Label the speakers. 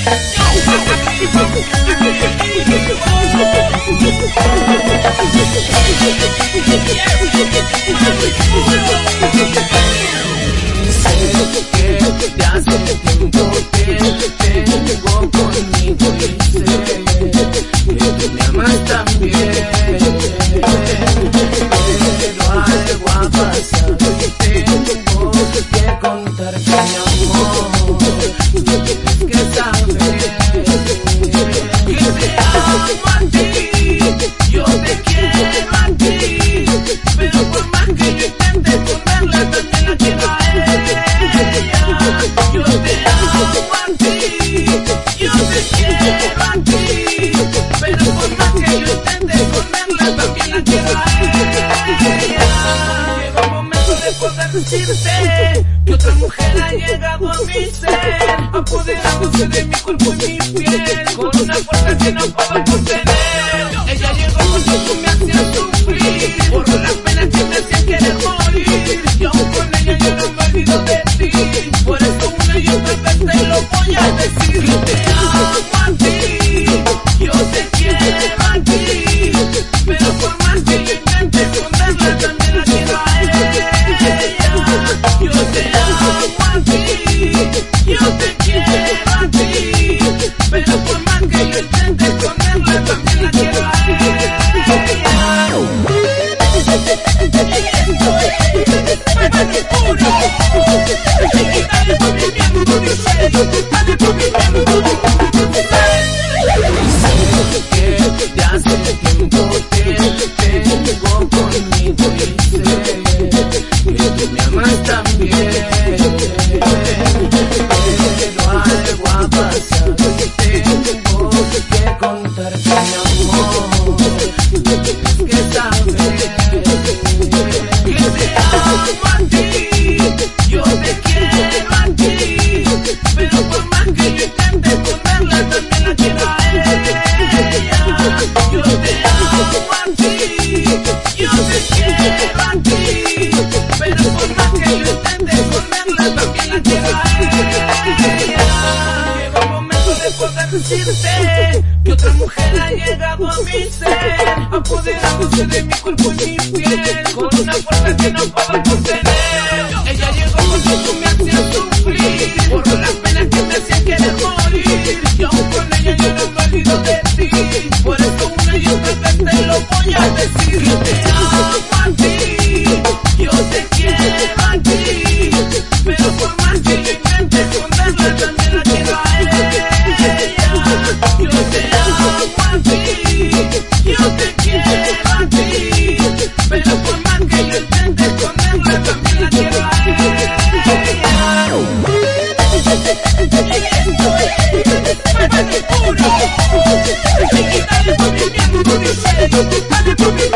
Speaker 1: De hace tiempo que te tengo conmigo y sé que tú me amas también, pero algo ha pasado y tengo que contarte mi amor. Tú tienes que saber que te amo a ti, yo te quiero a ti, pero por más que yo intente esconderla también la quiero a ella. Yo te amo a ti, yo te quiero a ti, pero por más que yo intente esconderla también la quiero a ella. Llegó el momento de poder decirte que otra mujer ha llegado a mi ser, apoderándose de mi cuerpo y mi piel, con una fuerza que no puedo contener. Ella llegó cuando tú me hacías sufrir, por las penas que me hacían querer morir, y aún con ella yo no me olvido de ti. Por eso una y otra vez te lo voy a decir. Yo te amo a ti, yo te quiero a ti, pero por más que yo intente esconderla también la quiero a ella. Yo te amo a ti, yo te quiero a ti, pero por más que yo intente esconderla también la quiero a ella. De hace tiempo que te tengo conmigo y sé que tú me amas también, pero algo ha pasado y tengo que contarte mi amor. Tú tienes que saber que te amo a ti, yo te quiero a ti, pero por más que yo intente esconderla también la quiero a ella. Yo te amo a ti, yo te quiero a ti, pero por más que yo intente esconderla también la quiero a ella. Llegó el momento de poder decirte que otra mujer ha llegado a mi ser, apoderándose de mi cuerpo y mi piel, con una fuerza que no puedo contener. Ella llegó cuando tú me hacías sufrir, por las penas que me hacían querer morir, y aún con ella yo no me olvido de ti. Por eso una y otra vez te lo voy a decir. Yo te amo a ti, yo te quiero a ti, pero por más que yo intente esconderla también la quiero a ella. Yo te amo a ti, yo te quiero a ti, pero por más que yo intente esconderla también la quiero a ella. Puro, y quitarle por mi miembro, dice,